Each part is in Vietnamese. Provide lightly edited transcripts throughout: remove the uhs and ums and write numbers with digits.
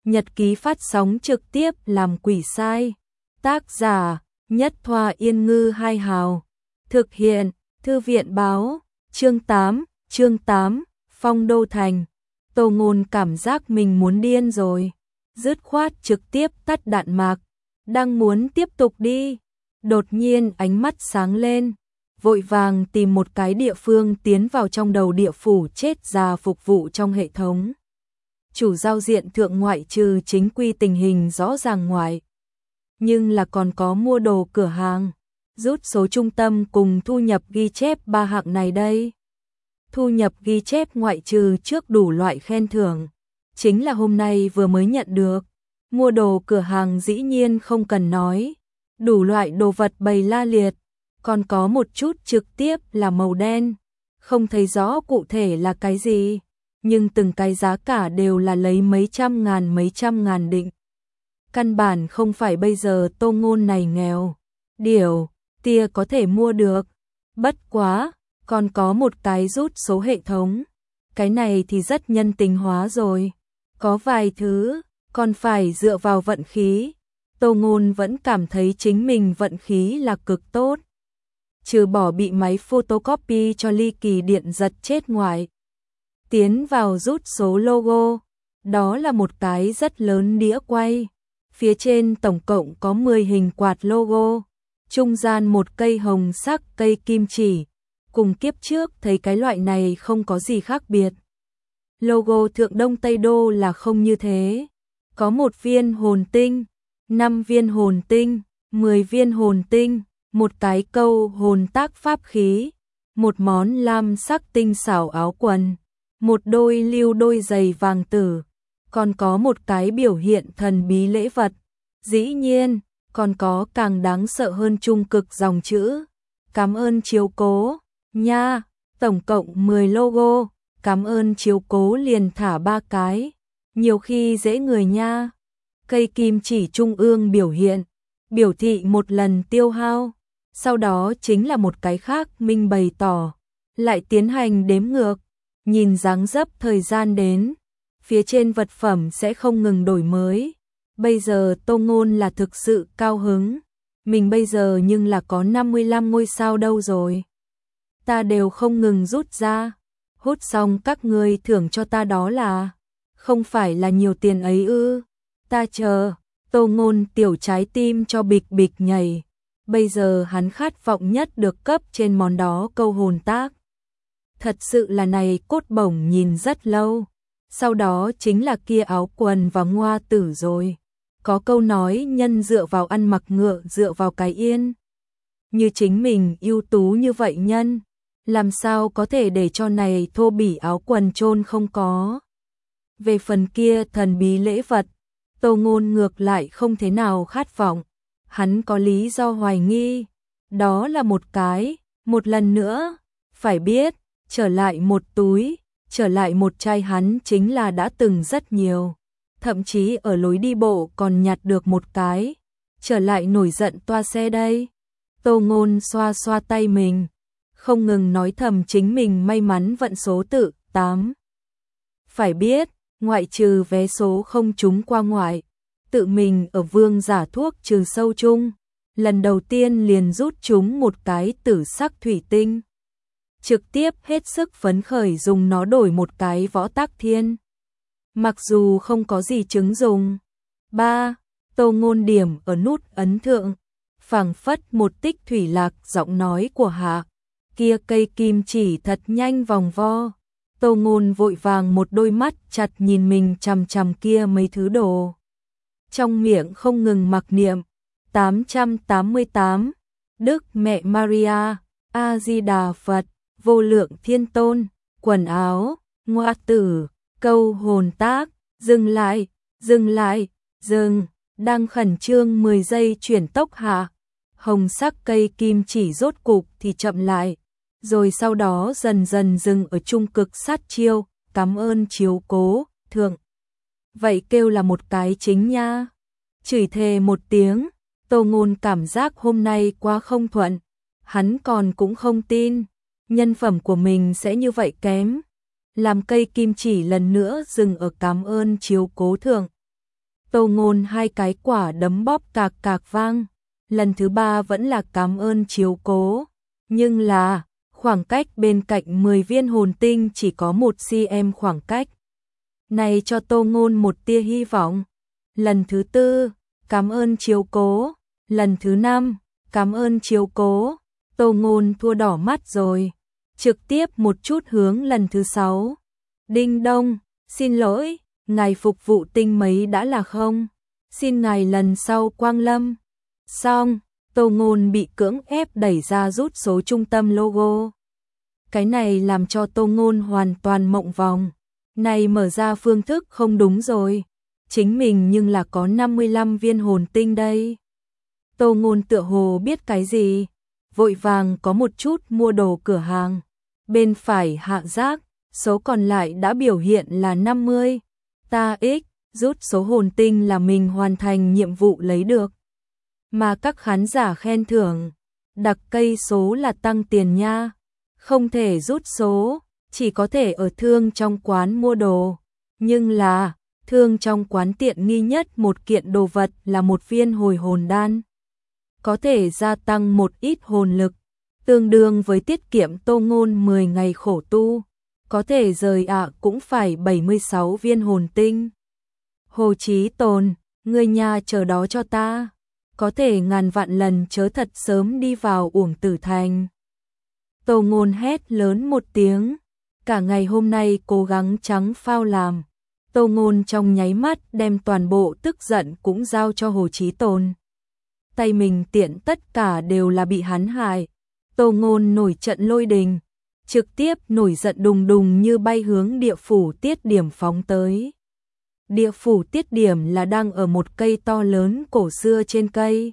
Nhật ký phát sóng trực tiếp làm quỷ sai. Tác giả Nhất Thoa Yên Ngư Hai Hào. Thực hiện Thư viện Báo. Chương 8, Phong Đô Thành. Tô Ngôn cảm giác mình muốn điên rồi. Dứt khoát trực tiếp tắt đạn mạc. Đang muốn tiếp tục đi. Đột nhiên ánh mắt sáng lên. Vội vàng tìm một cái địa phương tiến vào trong đầu địa phủ chết già phục vụ trong hệ thống. Chủ giao diện thượng ngoại trừ chính quy tình hình rõ ràng ngoài. Nhưng là còn có mua đồ cửa hàng, rút số trung tâm cùng thu nhập ghi chép ba hạng này đây. Thu nhập ghi chép ngoại trừ trước đủ loại khen thưởng, chính là hôm nay vừa mới nhận được. Mua đồ cửa hàng dĩ nhiên không cần nói, đủ loại đồ vật bày la liệt, còn có một chút trực tiếp là màu đen, không thấy rõ cụ thể là cái gì, nhưng từng cái giá cả đều là lấy mấy trăm ngàn định. Căn bản không phải bây giờ Tô Ngôn này nghèo, điều tia có thể mua được. Bất quá, còn có một cái rút số hệ thống. Cái này thì rất nhân tính hóa rồi. Có vài thứ, còn phải dựa vào vận khí. Tô Ngôn vẫn cảm thấy chính mình vận khí là cực tốt. Trừ bỏ bị máy photocopy cho ly kỳ điện giật chết ngoài. Tiến vào rút số logo. Đó là một cái rất lớn đĩa quay. Phía trên tổng cộng có 10 hình quạt logo. Trung gian một cây hồng sắc cây kim chỉ. Cùng kiếp trước thấy cái loại này không có gì khác biệt. Logo Thượng Đông Tây Đô là không như thế. Có 1 viên hồn tinh, 5 viên hồn tinh, 10 viên hồn tinh, một cái câu hồn tác pháp khí, một món lam sắc tinh xảo áo quần, một đôi lưu đôi giày vàng tử, còn có một cái biểu hiện thần bí lễ vật. Dĩ nhiên, còn có càng đáng sợ hơn trung cực dòng chữ. Cảm ơn chiếu cố, nha, tổng cộng 10 logo, cảm ơn chiếu cố liền thả 3 cái, nhiều khi dễ người nha. Cây kim chỉ trung ương biểu hiện, biểu thị một lần tiêu hao, sau đó chính là một cái khác minh bày tỏ, lại tiến hành đếm ngược, nhìn dáng dấp thời gian đến, phía trên vật phẩm sẽ không ngừng đổi mới. Bây giờ Tô Ngôn là thực sự cao hứng, mình bây giờ nhưng là có 55 ngôi sao đâu rồi. Ta đều không ngừng rút ra, hút xong các ngươi thưởng cho ta đó là, không phải là nhiều tiền ấy ư, ta chờ. Tô Ngôn tiểu trái tim cho bịch bịch nhảy, bây giờ hắn khát vọng nhất được cấp trên món đó câu hồn tác. Thật sự là này cốt bổng nhìn rất lâu, sau đó chính là kia áo quần và ngoa tử rồi. Có câu nói nhân dựa vào ăn mặc ngựa dựa vào cái yên. Như chính mình ưu tú như vậy nhân, làm sao có thể để cho này thô bỉ áo quần chôn không có. Về phần kia thần bí lễ vật, Tô Ngôn ngược lại không thế nào khát vọng. Hắn có lý do hoài nghi, đó là một cái, một lần nữa, phải biết, trở lại một túi, trở lại một chai hắn chính là đã từng rất nhiều. Thậm chí ở lối đi bộ còn nhặt được một cái, trở lại nổi giận toa xe đây. Tô Ngôn xoa xoa tay mình, không ngừng nói thầm chính mình may mắn vận số tự 8. Phải biết, ngoại trừ vé số không trúng qua ngoại, tự mình ở vương giả thuốc trừ sâu chung, lần đầu tiên liền rút trúng một cái tử sắc thủy tinh. Trực tiếp hết sức phấn khởi dùng nó đổi một cái võ tác thiên. Mặc dù không có gì chứng dùng. 3. Tô Ngôn điểm ở nút ấn thượng, phảng phất một tích thủy lạc giọng nói của Hạ. Kia cây kim chỉ thật nhanh vòng vo. Tô Ngôn vội vàng một đôi mắt chặt nhìn mình chằm chằm kia mấy thứ đồ. Trong miệng không ngừng mặc niệm 888, Đức Mẹ Maria, A-di-đà Phật, Vô Lượng Thiên Tôn, quần áo, ngoa tử, câu hồn tác, dừng lại, đang khẩn trương 10 giây chuyển tốc hạ. Hồng sắc cây kim chỉ rốt cục thì chậm lại, rồi sau đó dần dần dừng ở trung cực sát chiêu, cảm ơn chiếu cố, thượng. Vậy kêu là một cái chính nha. Chửi thề một tiếng, Tô Ngôn cảm giác hôm nay quá không thuận, hắn còn cũng không tin, nhân phẩm của mình sẽ như vậy kém. Làm cây kim chỉ lần nữa dừng ở cảm ơn chiếu cố thượng. Tô Ngôn hai cái quả đấm bóp cạc cạc vang. Lần thứ ba vẫn là cảm ơn chiếu cố. Nhưng là, khoảng cách bên cạnh 10 viên hồn tinh chỉ có 1 cm khoảng cách. Này cho Tô Ngôn một tia hy vọng. Lần thứ tư, cảm ơn chiếu cố. Lần thứ 5, cảm ơn chiếu cố. Tô Ngôn thua đỏ mắt rồi. Trực tiếp một chút hướng lần thứ 6. Đinh đông, xin lỗi, ngài phục vụ tinh mấy đã là không? Xin ngài lần sau quang lâm. Xong, Tô Ngôn bị cưỡng ép đẩy ra rút số trung tâm logo. Cái này làm cho Tô Ngôn hoàn toàn mộng vòng. Này mở ra phương thức không đúng rồi. Chính mình nhưng là có 55 viên hồn tinh đây. Tô Ngôn tựa hồ biết cái gì. Vội vàng có một chút mua đồ cửa hàng. Bên phải hạ giác, số còn lại đã biểu hiện là 50. Ta ích, rút số hồn tinh là mình hoàn thành nhiệm vụ lấy được. Mà các khán giả khen thưởng, đặc cây số là tăng tiền nha. Không thể rút số, chỉ có thể ở thương trong quán mua đồ. Nhưng là, thương trong quán tiện nghi nhất một kiện đồ vật là một viên hồi hồn đan. Có thể gia tăng một ít hồn lực, tương đương với tiết kiệm Tô Ngôn 10 ngày khổ tu. Có thể rời cũng phải 76 viên hồn tinh. Hồ Chí Tồn, người nhà chờ đó cho ta. Có thể ngàn vạn lần chớ thật sớm đi vào Uổng Tử Thành. Tô Ngôn hét lớn một tiếng. Cả ngày hôm nay cố gắng trắng phao làm. Tô Ngôn trong nháy mắt đem toàn bộ tức giận cũng giao cho Hồ Chí Tồn. Tay mình tiện tất cả đều là bị hắn hại. Tô Ngôn nổi trận lôi đình, trực tiếp nổi giận đùng đùng như bay hướng địa phủ tiết điểm phóng tới. Địa phủ tiết điểm là đang ở một cây to lớn cổ xưa trên cây.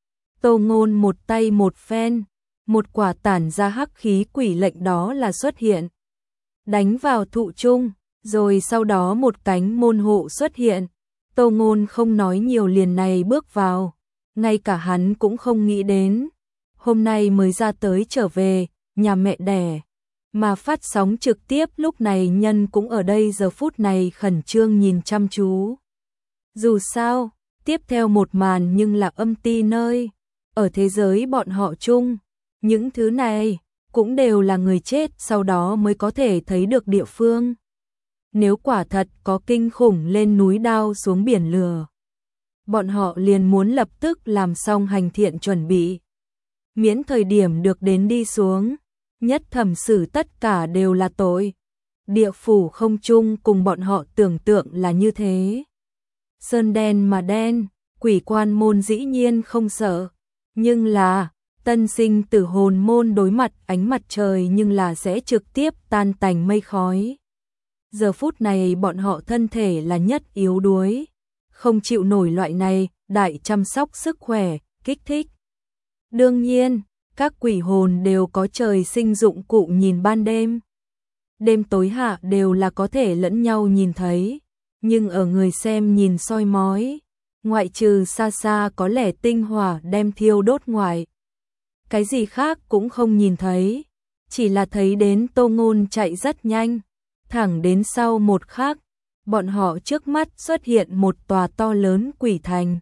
Tô Ngôn một tay một phen, một quả tản ra hắc khí quỷ lệnh đó là xuất hiện. Đánh vào thụ trung, rồi sau đó một cánh môn hộ xuất hiện. Tô Ngôn không nói nhiều liền này bước vào. Ngay cả hắn cũng không nghĩ đến. Hôm nay mới ra tới trở về, nhà mẹ đẻ. Mà phát sóng trực tiếp lúc này nhân cũng ở đây giờ phút này khẩn trương nhìn chăm chú. Dù sao, tiếp theo một màn nhưng là âm ti nơi. Ở thế giới bọn họ chung, những thứ này cũng đều là người chết sau đó mới có thể thấy được địa phương. Nếu quả thật có kinh khủng lên núi đao xuống biển lửa, bọn họ liền muốn lập tức làm xong hành thiện chuẩn bị. Miễn thời điểm được đến đi xuống, nhất thẩm xử tất cả đều là tội. Địa phủ không chung cùng bọn họ tưởng tượng là như thế. Sơn đen mà đen, quỷ quan môn dĩ nhiên không sợ. Nhưng là, tân sinh tử hồn môn đối mặt ánh mặt trời nhưng là sẽ trực tiếp tan tành mây khói. Giờ phút này bọn họ thân thể là nhất yếu đuối. Không chịu nổi loại này, đại chăm sóc sức khỏe, kích thích. Đương nhiên, các quỷ hồn đều có trời sinh dụng cụ nhìn ban đêm. Đêm tối hạ đều là có thể lẫn nhau nhìn thấy, nhưng ở người xem nhìn soi mói, ngoại trừ xa xa có lẽ tinh hỏa đem thiêu đốt ngoại. Cái gì khác cũng không nhìn thấy, chỉ là thấy đến Tô Ngôn chạy rất nhanh, thẳng đến sau một khắc, bọn họ trước mắt xuất hiện một tòa to lớn quỷ thành.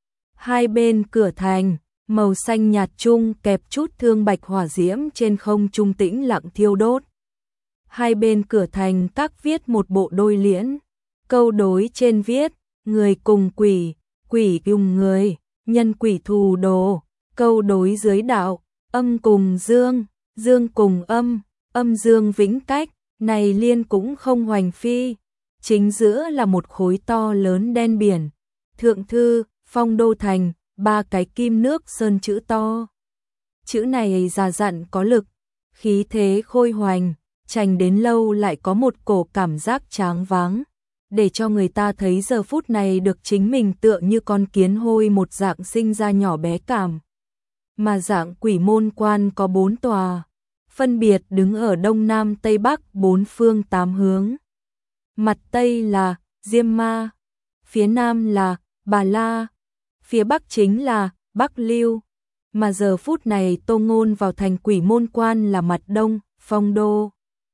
Hai bên cửa thành, màu xanh nhạt trung kẹp chút thương bạch hỏa diễm trên không trung tĩnh lặng thiêu đốt. Hai bên cửa thành các viết một bộ đôi liễn, câu đối trên viết, người cùng quỷ, quỷ cùng người, nhân quỷ thù đồ, câu đối dưới đạo, âm cùng dương, dương cùng âm, âm dương vĩnh cách, này liên cũng không hoành phi. Chính giữa là một khối to lớn đen biển, thượng thư, phong đô thành, ba cái kim nước sơn chữ to. Chữ này già dặn có lực, khí thế khôi hoành, trành đến lâu lại có một cổ cảm giác tráng váng, để cho người ta thấy giờ phút này được chính mình tựa như con kiến hôi một dạng sinh ra nhỏ bé cảm. Mà dạng quỷ môn quan có 4 tòa, phân biệt đứng ở đông nam tây bắc 4 phương 8 hướng. Mặt tây là Diêm Ma, phía nam là Bà La, phía bắc chính là Bắc Lưu, mà giờ phút này Tô Ngôn vào thành quỷ môn quan là mặt đông, Phong Đô.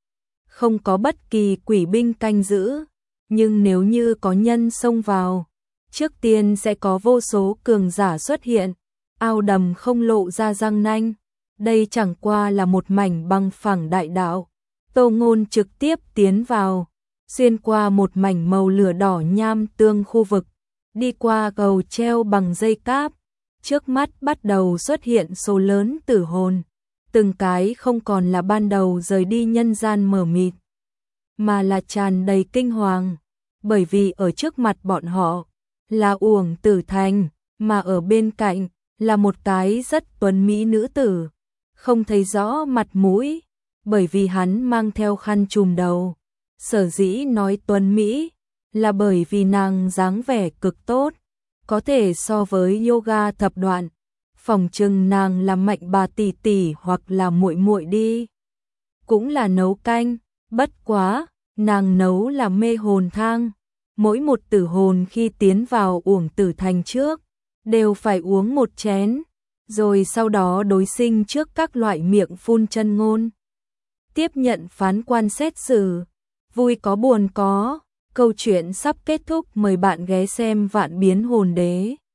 Không có bất kỳ quỷ binh canh giữ, nhưng nếu như có nhân xông vào, Trước tiên sẽ có vô số cường giả xuất hiện, ao đầm không lộ ra răng nanh, đây chẳng qua là một mảnh bằng phẳng đại đạo. Tô Ngôn trực tiếp tiến vào, xuyên qua một mảnh màu lửa đỏ nham tương khu vực, đi qua cầu treo bằng dây cáp, trước mắt bắt đầu xuất hiện số lớn tử hồn, từng cái không còn là ban đầu rời đi nhân gian mờ mịt, mà là tràn đầy kinh hoàng, bởi vì ở trước mặt bọn họ là Uổng Tử Thành, mà ở bên cạnh là một cái rất tuấn mỹ nữ tử, không thấy rõ mặt mũi, bởi vì hắn mang theo khăn trùm đầu. Sở dĩ nói tuấn mỹ là bởi vì nàng dáng vẻ cực tốt, có thể so với yoga thập đoạn, phỏng chừng nàng là Mạnh bà tỷ tỷ hoặc là muội muội đi. Cũng là nấu canh, bất quá, nàng nấu là mê hồn thang, mỗi một tử hồn khi tiến vào Uổng Tử Thành trước, đều phải uống một chén, rồi sau đó đối sinh trước các loại miệng phun chân ngôn. Tiếp nhận phán quan xét xử, vui có buồn có, câu chuyện sắp kết thúc, mời bạn ghé xem Vạn Biến Hồn Đế.